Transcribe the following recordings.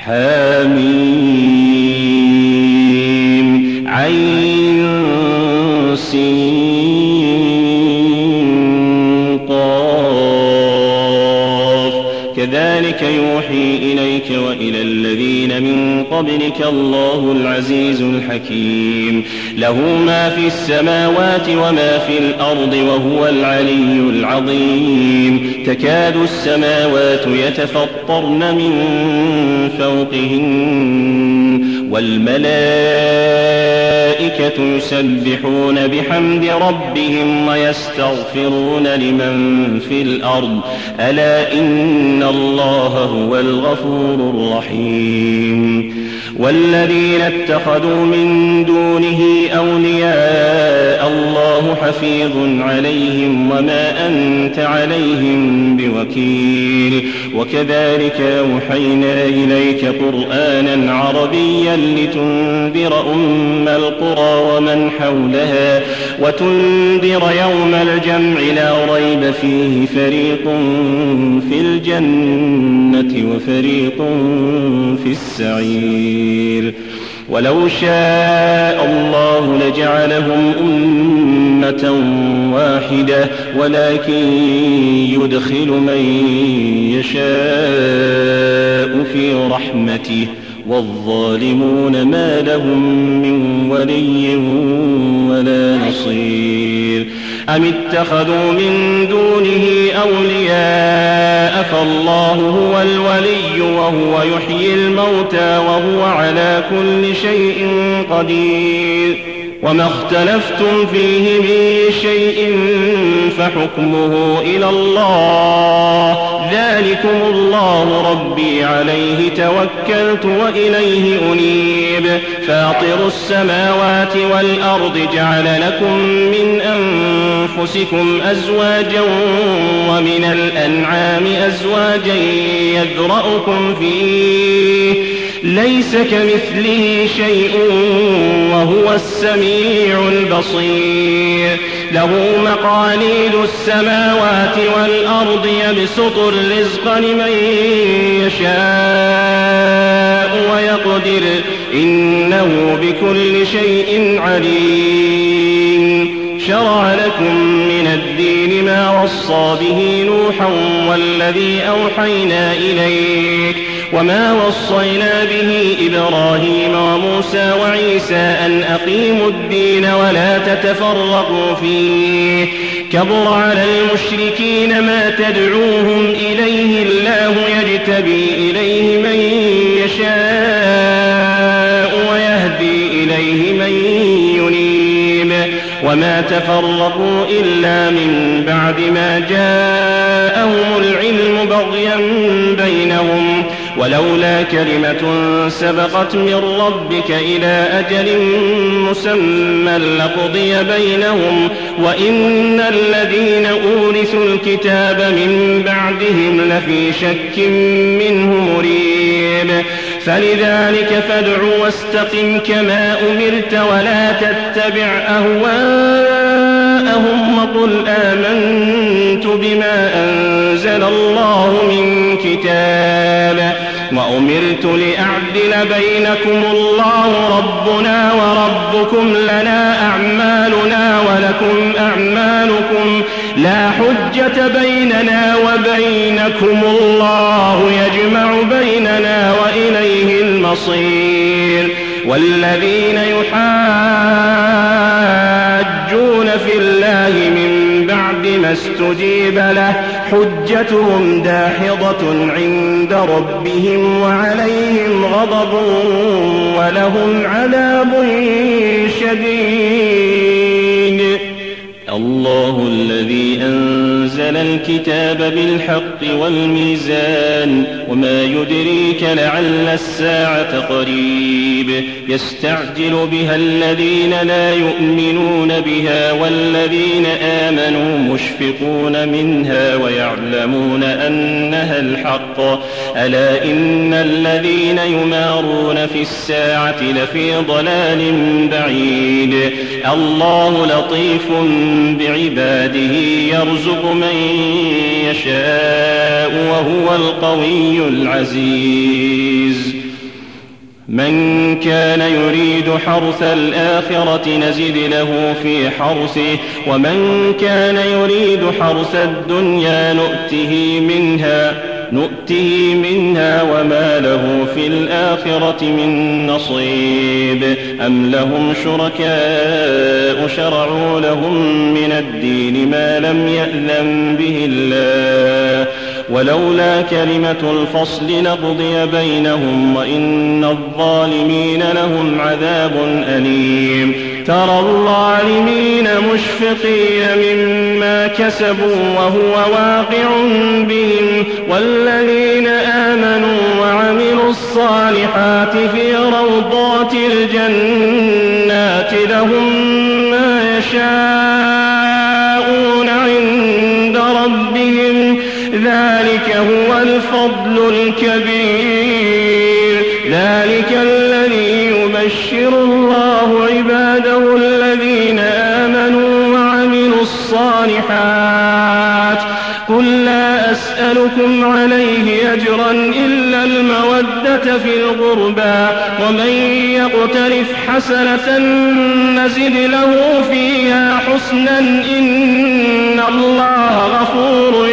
حميم عين سين قاف كذلك يوحي إليك وإلى الذين من قبلك الله العزيز الحكيم له ما في السماوات وما في الأرض وهو العلي العظيم تكاد السماوات يتفطرن من فوقهن والملائكة يسبحون بحمد ربهم ويستغفرون لمن في الأرض ألا إن الله هو الغفور الرحيم والذين اتخذوا من دونه أولياء الله حفيظ عليهم وما أنت عليهم بوكيل وكذلك أوحينا إليك قرآنا عربيا لتنذر أم القرى ومن حولها وتنذر يوم الجمع لا ريب فيه فريق في الجنة وفريق في السعير ولو شاء الله لجعلهم أمة واحدة ولكن يدخل من يشاء في رحمته والظالمون ما لهم من ولي ولا نصير أم اتخذوا من دونه أولياء فالله هو الولي وهو يحيي الموتى وهو على كل شيء قدير وما اختلفتم فيه من شيء فحكمه إلى الله ذلكم الله ربي عليه توكلت وإليه أنيب فاطر السماوات والأرض جعل لكم من أنفسكم أزواجا ومن الأنعام أزواجا يذرأكم فيه ليس كمثله شيء وهو السميع البصير له مقاليد السماوات والأرض يبسط الرزق لمن يشاء ويقدر إنه بكل شيء عليم شرع لكم من الدين ما وصى به نوحا والذي أوحينا إليك وما وصينا به إبراهيم وموسى وعيسى أن أقيموا الدين ولا تتفرقوا فيه كبر على المشركين ما تدعوهم إليه الله يجتبي إليه من يشاء ويهدي إليه من ينيب وما تفرقوا إلا من بعد ما جاءهم العلم بغيا بينهم ولولا كلمة سبقت من ربك إلى أجل مسمى لقضي بينهم وإن الذين أورثوا الكتاب من بعدهم لفي شك منه مريب فلذلك فادع واستقم كما أمرت ولا تتبع أهواءهم وقل آمنت بما أنزل الله من كتاب وأمرت لأعدل بينكم الله ربنا وربكم لنا أعمالنا ولكم أعمالكم لا حجة بيننا وبينكم الله يجمع بيننا وإليه المصير والذين يحاجون في الله من بعد ما استجيب له حجتهم داحضة عند ربهم وعليهم غضب ولهم عذاب شديد الله الذي أنزل الكتاب بالحق والميزان وما يدريك لعل الساعة قريب يستعجل بها الذين لا يؤمنون بها والذين آمنوا مشفقون منها ويعلمون أنها الحق ألا إن الذين يمارون في الساعة لفي ضلال بعيد الله لطيف بعباده يرزق من يشاء وهو القوي العزيز من كان يريد حرث الآخرة نزد له في حرثه ومن كان يريد حرث الدنيا نؤته منها وما له في الآخرة من نصيب أم لهم شركاء شرعوا لهم من الدين ما لم يأذن به الله ولولا كلمة الفصل لقضي بينهم وإن الظالمين لهم عذاب أليم ترى الظالمين مشفقين مما كسبوا وهو واقع بهم والذين آمنوا وعملوا الصالحات في روضات الجنات لهم ما يشاءون عند ربهم ذلك هو الفضل الكبير ذلك الذي يبشر الله عباده الذين آمنوا وعملوا الصالحات قل لا أسألكم عليه أجرا إلا المودة في القربى ومن يقترف حسنة نزد له فيها حسنا إن الله غفور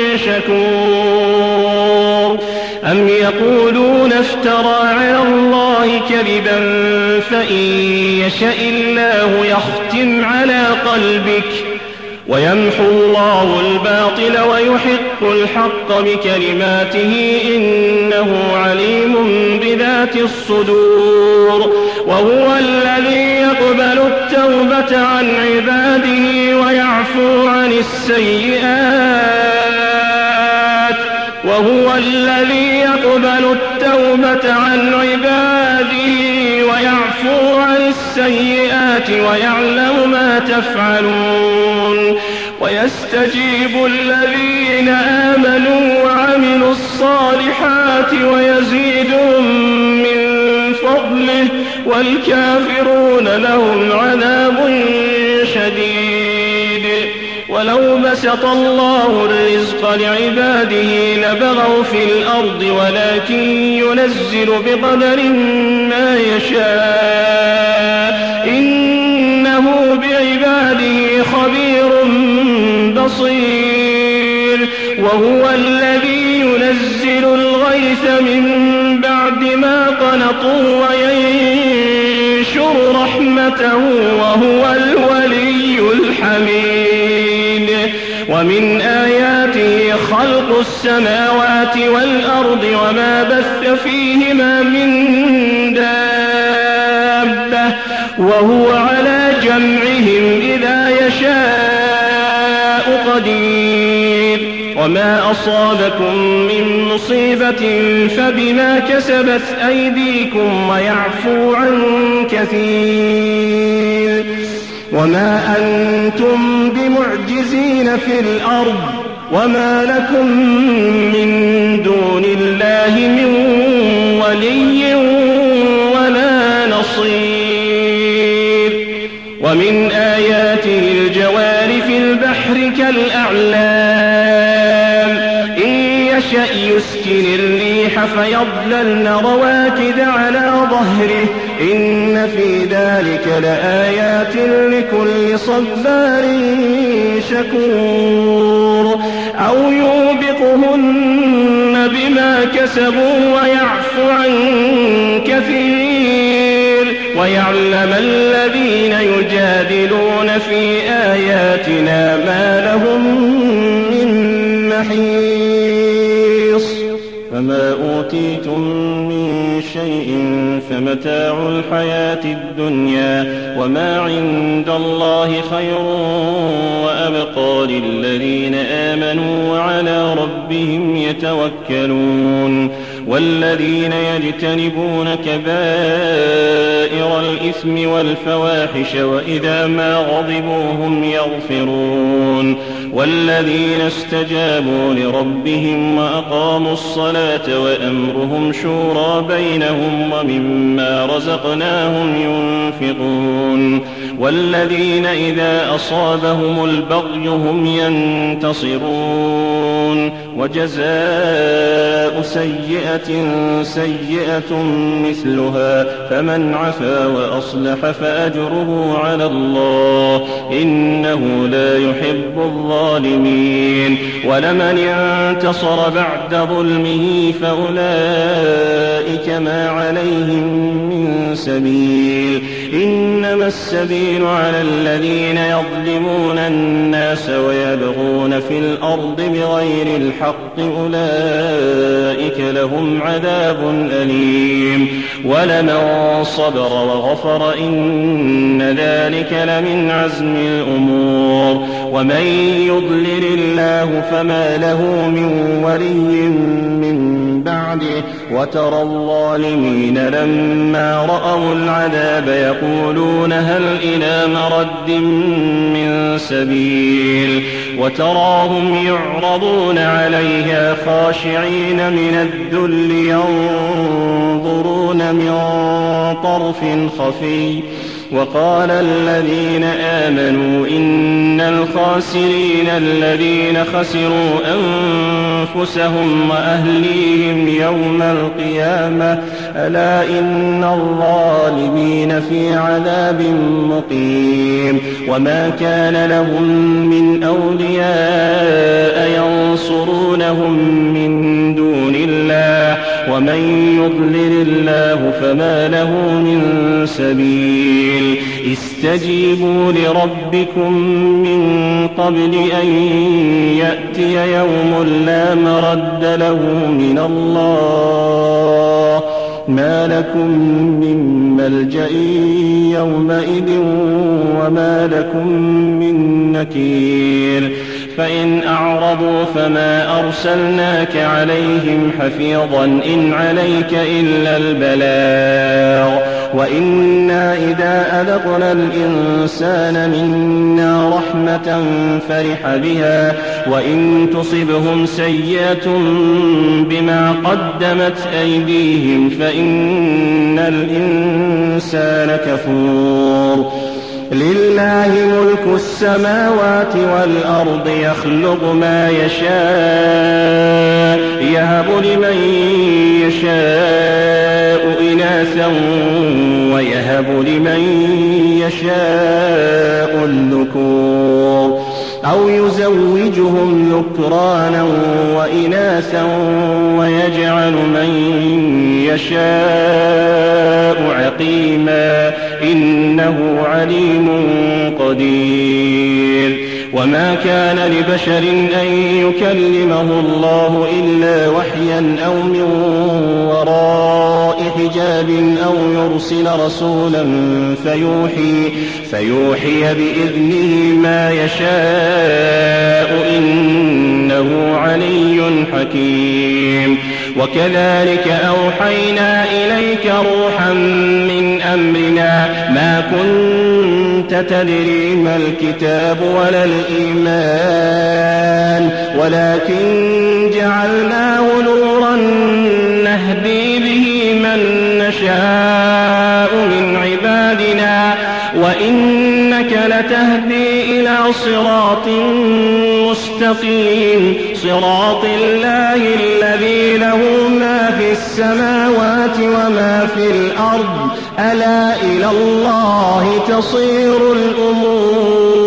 شكور أم يقولون افترى على الله كذبا فإن يشاء الله يختم على قلبك ويمحو الله الباطل ويحق الحق بكلماته إنه عليم بذات الصدور وهو الذي يقبل التوبة عن عباده ويعفو عن السيئات وهو الذي يقبل التوبة عن عباده ويعفو عن السيئات ويعلم ما تفعلون ويستجيب الذين آمنوا وعملوا الصالحات ويزيدهم من فضله والكافرون لهم عذاب شديد ولو بسط الله الرزق لعباده لبغوا في الأرض ولكن ينزل بقدر ما يشاء إنه بعباده خبير بصير وهو الذي ينزل الغيث من بعد ما قنطوا وينشر رحمته وهو الولي الحميد ومن آياته خلق السماوات والأرض وما بث فيهما من دابة وهو على جمعهم إذا يشاء قدير وما أصابكم من مصيبة فبما كسبت أيديكم ويعفو عن كثير وما أنتم بمعجزين في الأرض وما لكم من دون الله من ولي ولا نصير ومن آياته الجوار في البحر كالأعلام إن يشأ يسكن الريح فيظللن رواكد على ظهره إن في ذلك لآيات لكل صبار شكور أو يوبقهن بما كسبوا ويعفو عن كثير ويعلم الذين يجادلون في آياتنا ما لهم من محيص فما أوتيتم من شيء فمتاع الحياة الدنيا وما عند الله خير وأبقى للذين آمنوا وعلى ربهم يتوكلون والذين يجتنبون كبائر الإثم والفواحش وإذا ما غضبوا هم يغفرون والذين استجابوا لربهم وأقاموا الصلاة وأمرهم شورى بينهم ومما رزقناهم ينفقون والذين إذا أصابهم البغي هم ينتصرون وجزاء سيئة سيئة مثلها فمن عفا وأصلح فأجره على الله إنه لا يحب الظالمين ولمن انتصر بعد ظلمه فأولئك ما عليهم من سبيل إنما السبيل على الذين يظلمون الناس ويبغون في الأرض بغير الحق أولئك لهم عذاب أليم ولمن صبر وغفر إن ذلك لمن عزم الأمور ومن يضلل الله فما له من ولي من بعده وترى الظالمين لما رأوا العذاب يقولون هل إلى مرد من سبيل وتراهم يعرضون عليها خاشعين من الذل ينظرون من طرف خفي وقال الذين آمنوا إن الخاسرين الذين خسروا أنفسهم وأهليهم يوم القيامة ألا إن الظالمين في عذاب مقيم وما كان لهم من أولياء ينصرونهم من دون الله ومن يضلل الله فما له من سبيل استجيبوا لربكم من قبل أن يأتي يوم لا مرد له من الله ما لكم من ملجأ يومئذ وما لكم من نكير فإن أعرضوا فما أرسلناك عليهم حفيظا إن عليك إلا البلاغ وإنا إذا أذقنا الإنسان منا رحمة فرح بها وإن تصبهم سيئة بما قدمت أيديهم فإن الإنسان كفور لله ملك السماوات والأرض يخلق ما يشاء يهب لمن يشاء إناثا ويهب لمن يشاء الذكور أو يزوجهم ذكرانا وإناثا ويجعل من يشاء عقيما إنه عليم قدير وما كان لبشر أن يكلمه الله إلا وحيا أو من وراء حجاب أو يرسل رسولا فيوحي بإذنه ما يشاء إنه علي حكيم وكذلك أوحينا إليك روحا من أمرنا ما كنت تدري ما الكتاب ولا الإيمان ولكن جعلناه نورا نهدي به من نشاء من عبادنا وإنك لتهدي إلى صراط مستقيم صراط الله الذي له ما في السماوات وما في الأرض ألا إلى الله تصير الأمور